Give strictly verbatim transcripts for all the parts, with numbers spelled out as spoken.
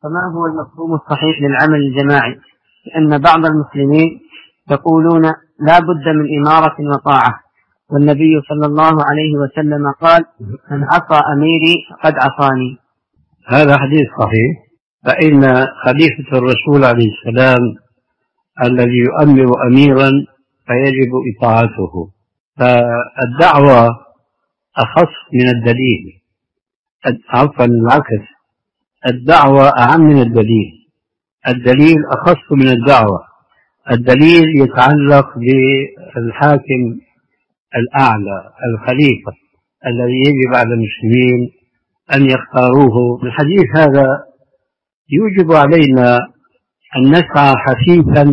فما هو المفهوم الصحيح للعمل الجماعي؟ لأن بعض المسلمين يقولون لا بد من إمارة وطاعة، والنبي صلى الله عليه وسلم قال: من عصى أميري فقد عصاني. هذا حديث صحيح، فإن خليفة الرسول عليه السلام الذي يؤمر أميرا فيجب إطاعته، فالدعوة أخص من الدليل، عفوا العكس، الدعوة أعم من الدليل، الدليل أخص من الدعوة. الدليل يتعلق بالحاكم الأعلى الخليفة الذي يجب على المسلمين أن يختاروه. الحديث هذا يوجب علينا أن نسعى حثيثا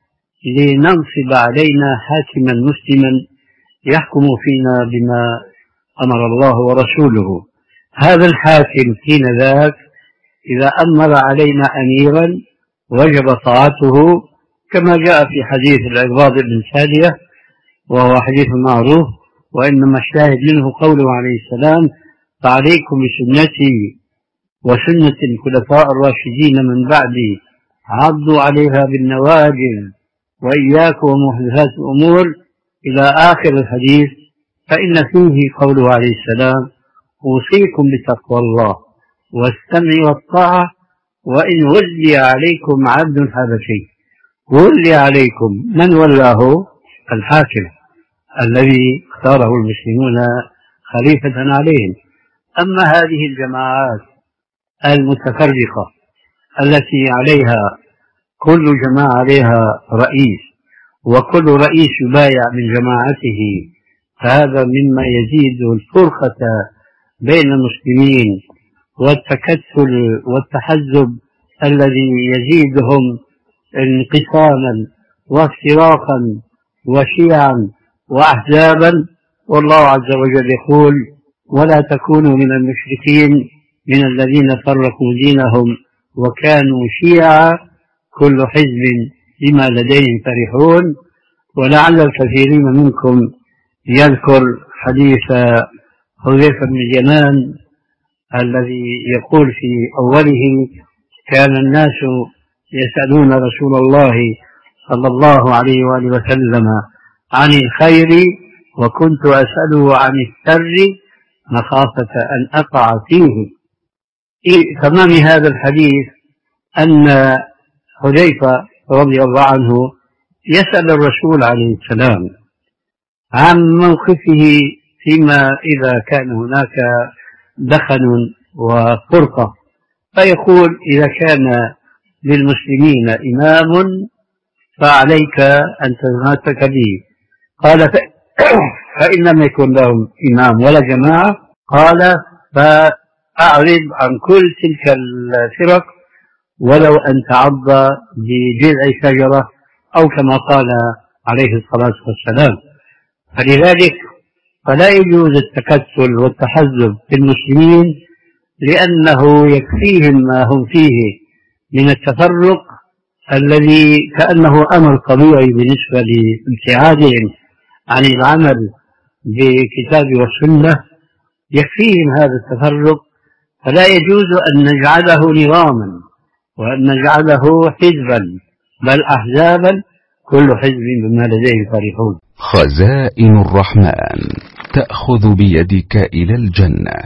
لننصب علينا حاكما مسلما يحكم فينا بما أمر الله ورسوله. هذا الحاكم حين ذاك إذا أمر علينا أميرا وجب طاعته، كما جاء في حديث العرباض بن سارية وهو حديث معروف، وإنما الشاهد منه قوله عليه السلام: فعليكم بسنتي وسنة الخلفاء الراشدين من بعدي عضوا عليها بالنواجذ وإياكم ومحدثات الأمور إلى آخر الحديث. فإن فيه قوله عليه السلام: أوصيكم بتقوى الله والسمع والطاعة وإن ولي عليكم عبد حبشي. ولي عليكم، من ولاه؟ الحاكم الذي اختاره المسلمون خليفة عليهم. أما هذه الجماعات المتفرقة التي عليها كل جماعة عليها رئيس وكل رئيس يبايع من جماعته، فهذا مما يزيد الفرقة بين المسلمين والتكتل والتحزب الذي يزيدهم انقساما وافتراقا وشيعا وأحزابا. والله عز وجل يقول: ولا تكونوا من المشركين من الذين فرقوا دينهم وكانوا شيعا كل حزب بما لديهم فرحون. ولعل الكثيرين منكم يذكر حديث حذيفة بن اليمان الذي يقول في أوله: كان الناس يسألون رسول الله صلى الله عليه وآله وسلم عن الخير وكنت أسأله عن الشر مخافة أن أقع فيه. في تمام هذا الحديث أن حذيفة رضي الله عنه يسأل الرسول عليه السلام عن موقفه فيما إذا كان هناك دخن وفرقة، فيقول: إذا كان للمسلمين إمام فعليك أن تتمسك به. قال: فإن لم يكن لهم إمام ولا جماعة، قال: فأعرض عن كل تلك الفرق ولو أن تعض بجذع شجرة، أو كما قال عليه الصلاة والسلام. فلذلك فلا يجوز التكتل والتحزب في المسلمين، لأنه يكفيهم ما هم فيه من التفرق الذي كأنه أمر طبيعي بالنسبة لابتعادهم عن العمل بالكتاب والسنة. يكفيهم هذا التفرق، فلا يجوز أن نجعله نظاما وأن نجعله حزبا، بل أحزابا كل حزب بما لديه فرحون. خزائن الرحمن تأخذ بيدك إلى الجنة.